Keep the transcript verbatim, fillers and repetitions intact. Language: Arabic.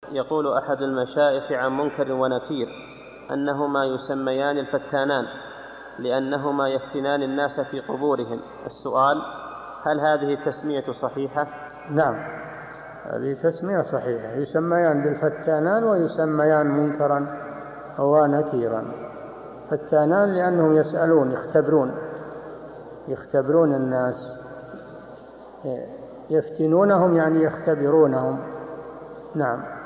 يقول أحد المشايخ عن منكر ونكير أنهما يسميان الفتانان لأنهما يفتنان الناس في قبورهم. السؤال: هل هذه التسمية صحيحة؟ نعم، هذه تسمية صحيحة، يسميان بالفتانان ويسميان منكرا ونكيرا. فتانان لأنهم يسألون، يختبرون يختبرون الناس، يفتنونهم يعني يختبرونهم. نعم.